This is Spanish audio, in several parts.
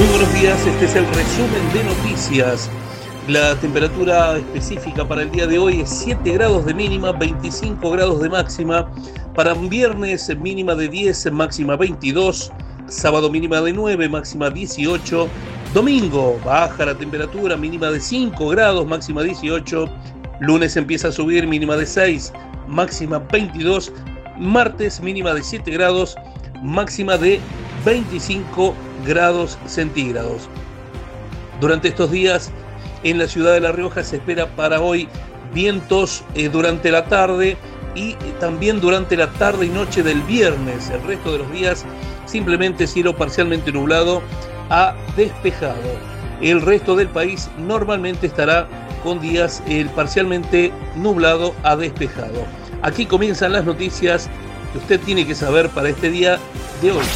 buenos días, este es el resumen de noticias. La temperatura específica para el día de hoy es 7 grados de mínima, 25 grados de máxima. Para un viernes mínima de 10, máxima 22. Sábado mínima de 9, máxima 18. Domingo baja la temperatura, mínima de 5 grados, máxima 18. Lunes empieza a subir, mínima de 6, máxima 22. Martes mínima de 7 grados, máxima de 25 grados centígrados. Durante estos días en la ciudad de La Rioja se espera para hoy vientos durante la tarde y también durante la tarde y noche del viernes. El resto de los días simplemente cielo parcialmente nublado a despejado. El resto del país normalmente estará con días parcialmente nublado a despejado. Aquí comienzan las noticias que usted tiene que saber para este día de hoy.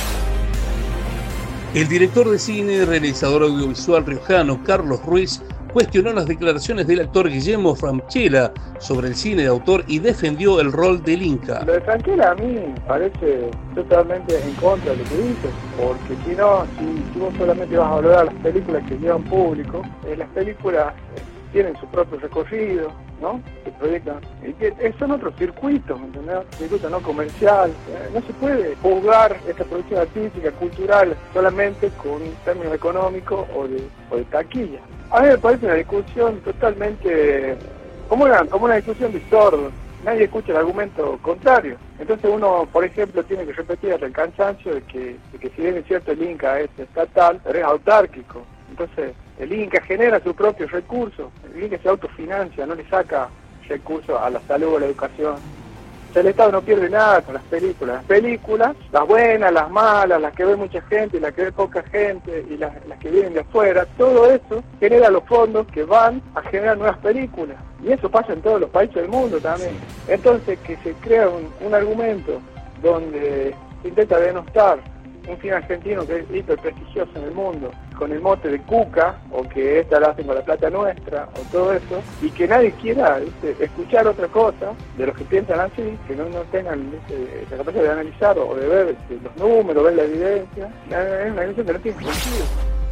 El director de cine y realizador audiovisual riojano Carlos Ruiz cuestionó las declaraciones del actor Guillermo Francella sobre el cine de autor y defendió el rol del Inca. Lo de Francella a mí me parece totalmente en contra de lo que dice, porque si no, si vos solamente vas a valorar las películas que llevan público, las películas tienen su propio recorrido, ¿no? Se proyectan, son otros circuitos, ¿entendés? Circuito no comercial. No se puede juzgar esta producción artística, cultural, solamente con términos económicos o de taquilla. A mí me parece una discusión totalmente, como una discusión de sordos. Nadie escucha el argumento contrario. Entonces uno, por ejemplo, tiene que repetir hasta el cansancio de que si bien es cierto el Inca es estatal, pero es autárquico. Entonces el Inca genera sus propios recursos, el Inca se autofinancia, no le saca recursos a la salud o a la educación. O sea, el Estado no pierde nada con las películas, las buenas, las malas, las que ve mucha gente y las que ve poca gente y las que vienen de afuera, todo eso genera los fondos que van a generar nuevas películas. Y eso pasa en todos los países del mundo también. Entonces que se crea un argumento donde se intenta denostar un cine argentino que es hiper prestigioso en el mundo, con el mote de Cuca, o que esta la hacen con la plata nuestra, o todo eso, y que nadie quiera escuchar otra cosa de los que piensan así, que no tengan la capacidad de analizar o de ver los números, ver la evidencia. Es una evidencia que no tiene sentido.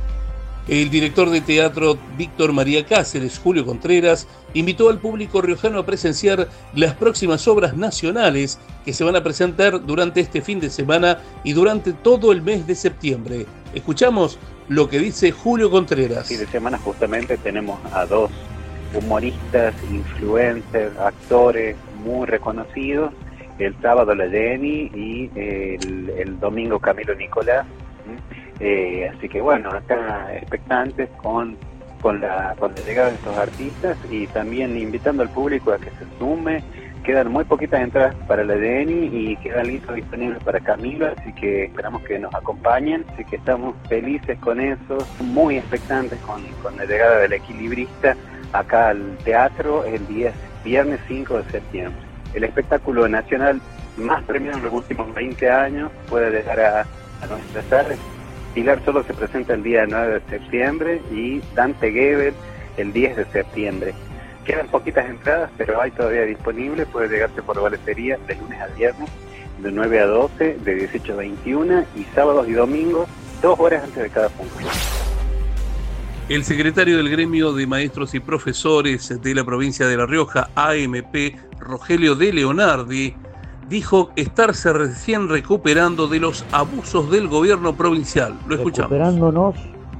El director de teatro Víctor María Cáceres, Julio Contreras, invitó al público riojano a presenciar las próximas obras nacionales que se van a presentar durante este fin de semana y durante todo el mes de septiembre. Escuchamos lo que dice Julio Contreras. Fin de semana justamente tenemos a dos humoristas, influencers, actores muy reconocidos. El sábado la Jenny y el domingo Camilo Nicolás. Así que bueno, acá expectantes con la llegada de estos artistas y también invitando al público a que se sume. Quedan muy poquitas entradas para la Jenny y quedan listos disponibles para Camilo, así que esperamos que nos acompañen, así que estamos felices con eso, muy expectantes con la llegada del Equilibrista acá al teatro el viernes 5 de septiembre. El espectáculo nacional más premiado en los últimos 20 años puede llegar a nuestras salas. Pilar Solo se presenta el día 9 de septiembre y Dante Gebel el 10 de septiembre. Quedan poquitas entradas, pero hay todavía disponible. Puede llegarse por boletería de lunes a viernes, de 9 a 12, de 18 a 21 y sábados y domingos, 2 horas antes de cada función. El secretario del Gremio de Maestros y Profesores de la provincia de La Rioja, AMP, Rogelio de Leonardi, dijo estarse recién recuperando de los abusos del gobierno provincial. Lo escuchamos. Recuperándonos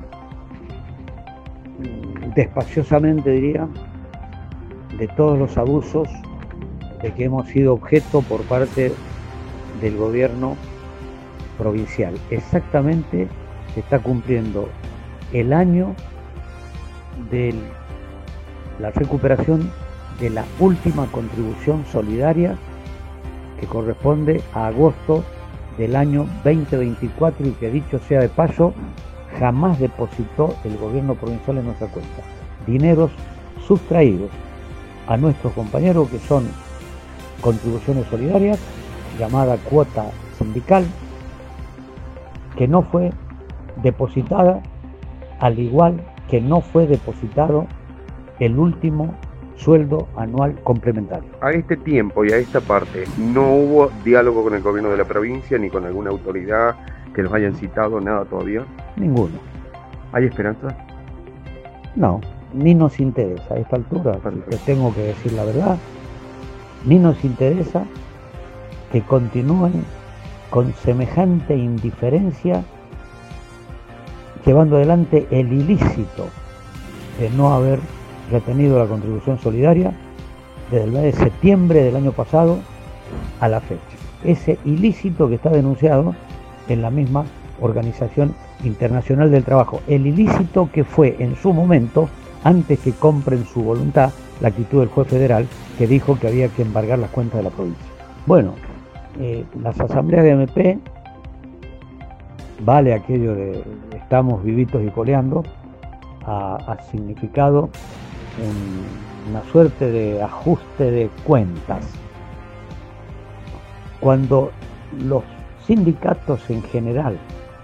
despaciosamente, diría, de todos los abusos de que hemos sido objeto por parte del gobierno provincial. Exactamente se está cumpliendo el año de la recuperación de la última contribución solidaria que corresponde a agosto del año 2024 y que, dicho sea de paso, jamás depositó el gobierno provincial en nuestra cuenta. Dineros sustraídos a nuestros compañeros, que son contribuciones solidarias, llamada cuota sindical, que no fue depositada, al igual que no fue depositado el último sueldo anual complementario. A este tiempo y a esta parte, ¿no hubo diálogo con el gobierno de la provincia ni con alguna autoridad que los hayan citado, nada todavía? Ninguno. ¿Hay esperanza? No, ni nos interesa a esta altura, porque tengo que decir la verdad, ni nos interesa que continúen con semejante indiferencia llevando adelante el ilícito de no haber retenido la contribución solidaria desde el mes de septiembre del año pasado a la fecha. Ese ilícito que está denunciado en la misma Organización Internacional del Trabajo, el ilícito que fue en su momento, antes que compren su voluntad, la actitud del juez federal que dijo que había que embargar las cuentas de la provincia. Bueno, las asambleas de MP, vale aquello de estamos vivitos y coleando, ha significado una suerte de ajuste de cuentas. Cuando los sindicatos en general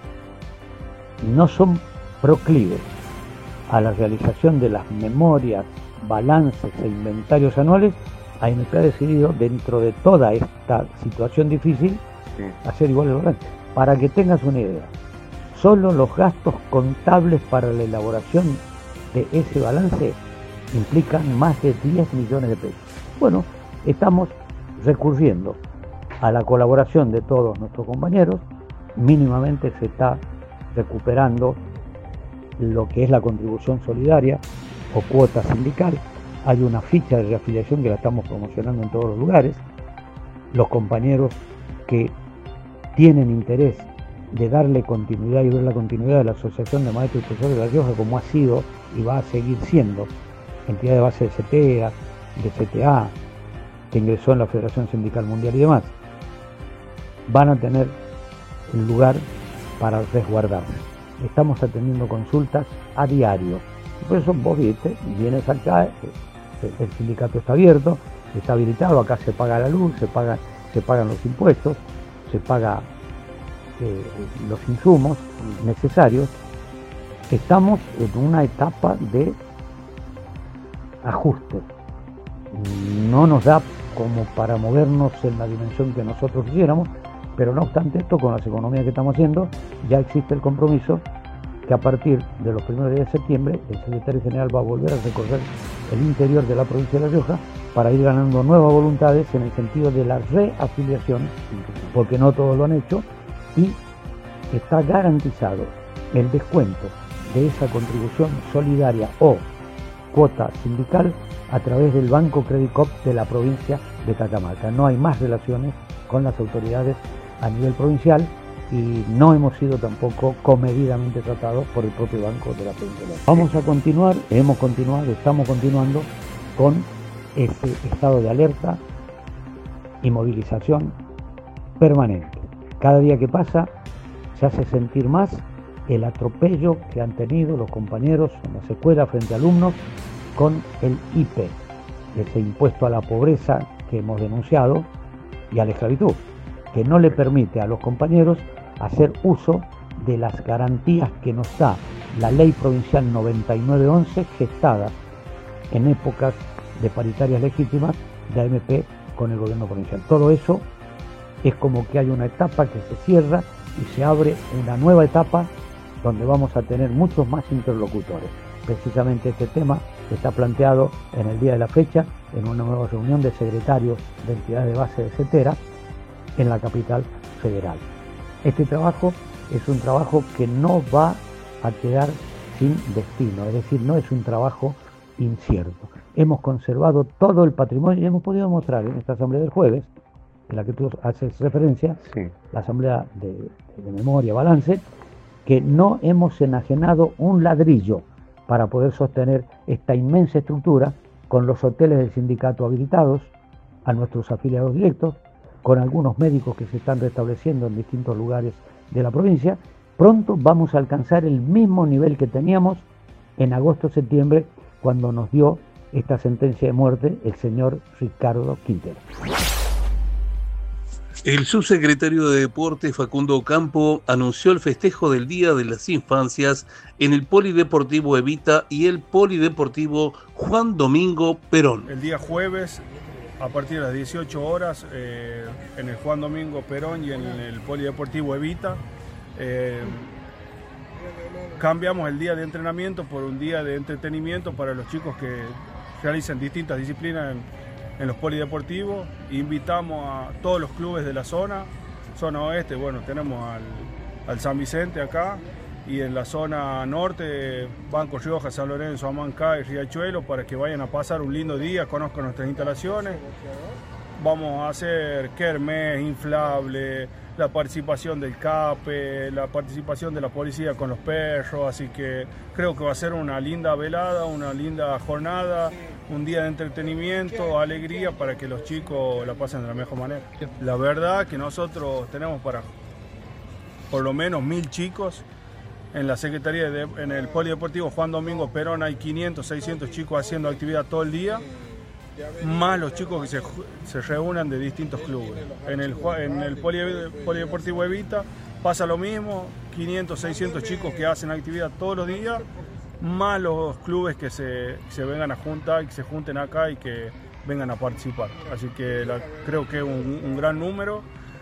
no son proclives a la realización de las memorias, balances e inventarios anuales, AMP ha decidido, dentro de toda esta situación difícil, hacer igual los gastos. Para que tengas una idea, solo los gastos contables para la elaboración de ese balance implican más de 10 millones de pesos. Bueno, estamos recurriendo a la colaboración de todos nuestros compañeros, mínimamente se está recuperando lo que es la contribución solidaria o cuota sindical. Hay una ficha de reafiliación que la estamos promocionando en todos los lugares. Los compañeros que tienen interés de darle continuidad y ver la continuidad de la Asociación de Maestros y Profesores de La Rioja, como ha sido y va a seguir siendo entidad de base de CTA, de CTA, que ingresó en la Federación Sindical Mundial y demás, van a tener un lugar para resguardarse. Estamos atendiendo consultas a diario. Por eso vos viste, vienes acá, el sindicato está abierto, está habilitado, acá se paga la luz, se pagan los impuestos, se paga los insumos necesarios. Estamos en una etapa de ajuste. No nos da como para movernos en la dimensión que nosotros quisiéramos, pero no obstante esto, con las economías que estamos haciendo, ya existe el compromiso que a partir de los primeros días de septiembre el secretario general va a volver a recorrer el interior de la provincia de La Rioja para ir ganando nuevas voluntades en el sentido de la reafiliación, porque no todos lo han hecho, y está garantizado el descuento de esa contribución solidaria o cuota sindical a través del Banco Credit Coop de la provincia de Catamarca. No hay más relaciones con las autoridades a nivel provincial y no hemos sido tampoco comedidamente tratados por el propio Banco de la provincia. Vamos a continuar, hemos continuado, estamos continuando con ese estado de alerta y movilización permanente. Cada día que pasa se hace sentir más el atropello que han tenido los compañeros en las escuelas frente a alumnos con el IPE, ese impuesto a la pobreza que hemos denunciado, y a la esclavitud, que no le permite a los compañeros hacer uso de las garantías que nos da la Ley Provincial 9911, gestada en épocas de paritarias legítimas de AMP con el gobierno provincial. Todo eso es como que hay una etapa que se cierra y se abre una nueva etapa donde vamos a tener muchos más interlocutores. Precisamente este tema está planteado en el día de la fecha en una nueva reunión de secretarios de entidades de base de CETERA en la capital federal. Este trabajo es un trabajo que no va a quedar sin destino, es decir, no es un trabajo incierto. Hemos conservado todo el patrimonio y hemos podido mostrar en esta asamblea del jueves, en la que tú haces referencia, la asamblea de memoria, balance, que no hemos enajenado un ladrillo para poder sostener esta inmensa estructura con los hoteles del sindicato habilitados a nuestros afiliados directos, con algunos médicos que se están restableciendo en distintos lugares de la provincia. Pronto vamos a alcanzar el mismo nivel que teníamos en agosto-septiembre, cuando nos dio esta sentencia de muerte el señor Ricardo Quintero. El subsecretario de Deportes, Facundo Ocampo, anunció el festejo del Día de las Infancias en el Polideportivo Evita y el Polideportivo Juan Domingo Perón. El día jueves, a partir de las 18 horas, en el Juan Domingo Perón y en el Polideportivo Evita, cambiamos el día de entrenamiento por un día de entretenimiento para los chicos que realizan distintas disciplinas en los polideportivos. Invitamos a todos los clubes de la zona oeste, bueno, tenemos al San Vicente acá, y en la zona norte, Banco Rioja, San Lorenzo, Amancay, Riachuelo, para que vayan a pasar un lindo día, conozcan nuestras instalaciones. Vamos a hacer kermés, inflable, la participación del CAPE, la participación de la policía con los perros, así que creo que va a ser una linda velada, una linda jornada, un día de entretenimiento, alegría para que los chicos la pasen de la mejor manera. La verdad que nosotros tenemos para por lo menos 1000 chicos. En la Secretaría, en el Polideportivo Juan Domingo Perón hay 500, 600 chicos haciendo actividad todo el día, más los chicos que se reúnan de distintos clubes. En el Polideportivo Evita pasa lo mismo, 500, 600 chicos que hacen actividad todos los días, más los clubes que se vengan a juntar, que se junten acá y que vengan a participar. Así que creo que es un gran número,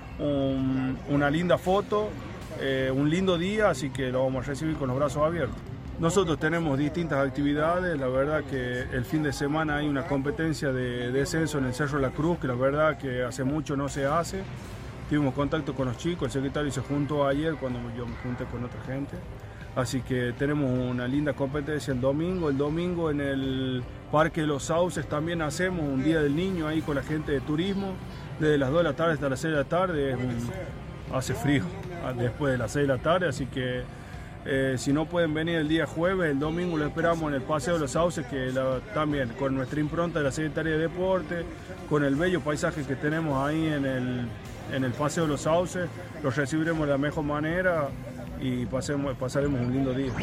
una linda foto. Un lindo día, así que lo vamos a recibir con los brazos abiertos. Nosotros tenemos distintas actividades, la verdad que el fin de semana hay una competencia de descenso en el Cerro La Cruz, que la verdad que hace mucho no se hace. Tuvimos contacto con los chicos, el secretario se juntó ayer cuando yo me junté con otra gente. Así que tenemos una linda competencia el domingo. El domingo en el Parque de los Sauces también hacemos un Día del Niño ahí con la gente de turismo, desde las 2 de la tarde hasta las 6 de la tarde. Hace frío después de las 6 de la tarde, así que si no pueden venir el día jueves, el domingo lo esperamos en el Paseo de los Sauces, que también con nuestra impronta de la Secretaría de Deporte, con el bello paisaje que tenemos ahí en el Paseo de los Sauces, los recibiremos de la mejor manera y pasaremos un lindo día.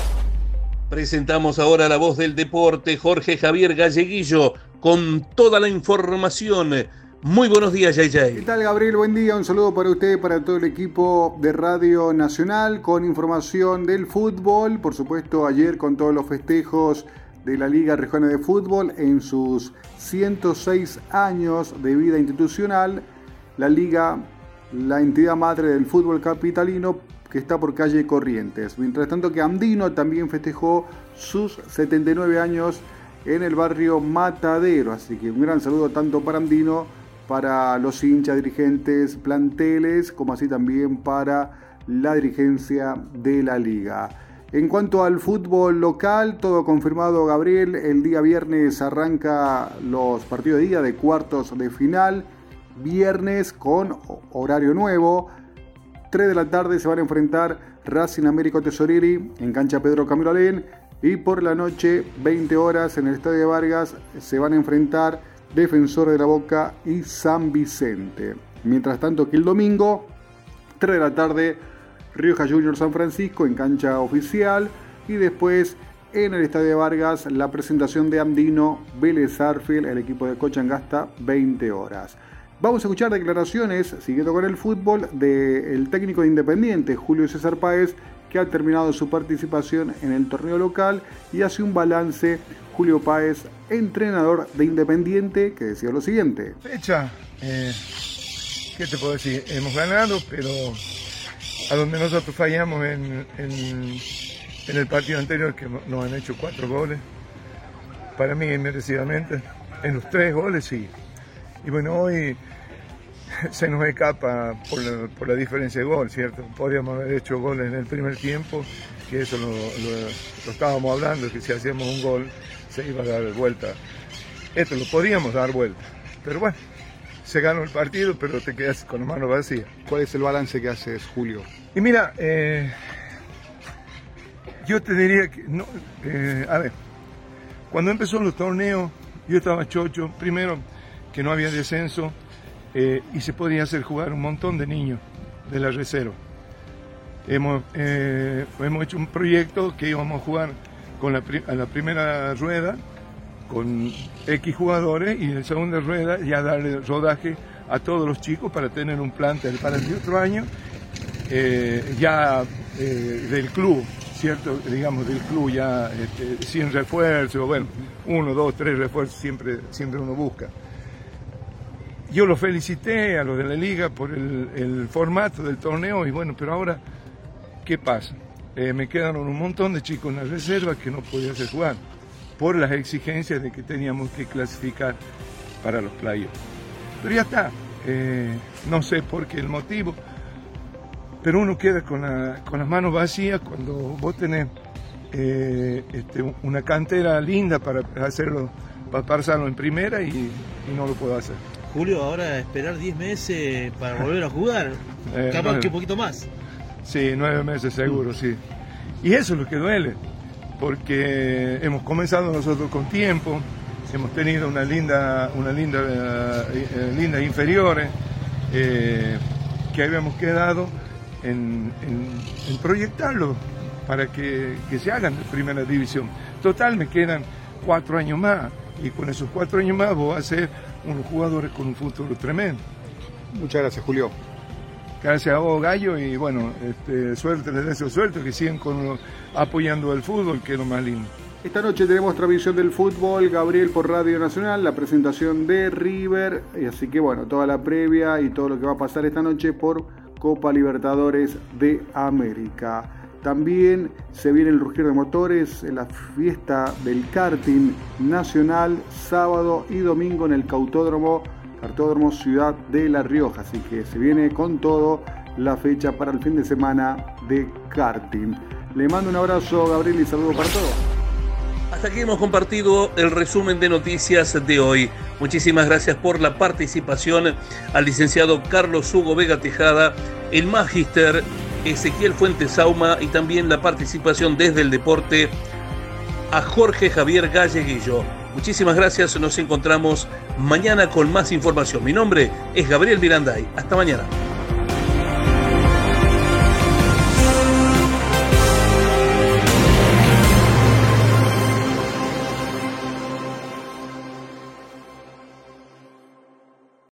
Presentamos ahora la voz del deporte, Jorge Javier Galleguillo, con toda la información. Muy buenos días, Yay. ¿Qué tal, Gabriel? Buen día, un saludo para usted y para todo el equipo de Radio Nacional con información del fútbol. Por supuesto, ayer con todos los festejos de la Liga Riojana de Fútbol en sus 106 años de vida institucional, la Liga, la entidad madre del fútbol capitalino, que está por calle Corrientes. Mientras tanto que Andino también festejó sus 79 años en el barrio Matadero. Así que un gran saludo tanto para Andino, para los hinchas, dirigentes, planteles, como así también para la dirigencia de la liga. En cuanto al fútbol local, todo confirmado, Gabriel. El día viernes arranca los partidos de día de cuartos de final. Viernes con horario nuevo. 3 de la tarde se van a enfrentar Racing Américo Tesoriri en cancha Pedro Camilo Alén. Y por la noche, 20 horas, en el Estadio de Vargas, se van a enfrentar Defensor de la Boca y San Vicente. Mientras tanto que el domingo, 3 de la tarde, Rioja Junior San Francisco en cancha oficial. Y después, en el Estadio de Vargas, la presentación de Andino, Vélez Sarsfield, el equipo de Cochangasta, 20 horas. Vamos a escuchar declaraciones, siguiendo con el fútbol, del técnico de Independiente, Julio César Páez, que ha terminado su participación en el torneo local y hace un balance. Julio Páez, entrenador de Independiente, que decía lo siguiente. Fecha, ¿qué te puedo decir? Hemos ganado, pero a donde nosotros fallamos en el partido anterior, que nos han hecho 4 goles, para mí merecidamente, en los 3 goles sí. Y bueno, hoy se nos escapa por la diferencia de gol, ¿cierto? Podríamos haber hecho goles en el primer tiempo, que eso lo estábamos hablando, que si hacíamos un gol se iba a dar vuelta. Esto lo podíamos dar vuelta, pero bueno, se ganó el partido, pero te quedas con la mano vacía. ¿Cuál es el balance que haces, Julio? Y mira, yo te diría que, no, a ver, cuando empezó los torneos, yo estaba chocho, primero que no había descenso, y se podía hacer jugar un montón de niños de la reserva. Hemos hecho un proyecto que íbamos a jugar a la primera rueda con X jugadores y en la segunda rueda ya darle rodaje a todos los chicos para tener un plantel para el otro año del club, ¿cierto? Digamos del club ya sin refuerzo, bueno, 1, 2, 3 refuerzos siempre uno busca. Yo los felicité a los de la liga por el formato del torneo y bueno, pero ahora, ¿qué pasa? me quedaron un montón de chicos en la reserva que no podían hacer jugar por las exigencias de que teníamos que clasificar para los playoffs. Pero ya está, no sé por qué el motivo, pero uno queda con las manos vacías cuando vos tenés una cantera linda para hacerlo, para pasarlo en primera y no lo puedo hacer. Julio, ahora esperar 10 meses para volver a jugar, capaz que un poquito más. Sí, 9 meses seguro, sí. Y eso es lo que duele, porque hemos comenzado nosotros con tiempo, hemos tenido una linda inferiores, que habíamos quedado en proyectarlo para que se hagan de primera división. Total, me quedan 4 años más, y con esos 4 años más voy a ser unos jugadores con un futuro tremendo. Muchas gracias, Julio. Gracias a vos, Gallo, y bueno, suerte, les deseo suerte, que sigan apoyando el fútbol, que es lo más lindo. Esta noche tenemos transmisión del fútbol, Gabriel, por Radio Nacional, la presentación de River, y así que bueno, toda la previa y todo lo que va a pasar esta noche por Copa Libertadores de América. También se viene el rugir de motores en la fiesta del karting nacional, sábado y domingo en el Cartódromo Ciudad de La Rioja. Así que se viene con todo la fecha para el fin de semana de karting. Le mando un abrazo, Gabriel, y saludo para todos. Hasta aquí hemos compartido el resumen de noticias de hoy. Muchísimas gracias por la participación al licenciado Carlos Hugo Vega Tejada, el magíster Ezequiel Fuentes Sauma, y también la participación desde el deporte a Jorge Javier Galleguillo. Muchísimas gracias, nos encontramos mañana con más información. Mi nombre es Gabriel Miranday. Hasta mañana.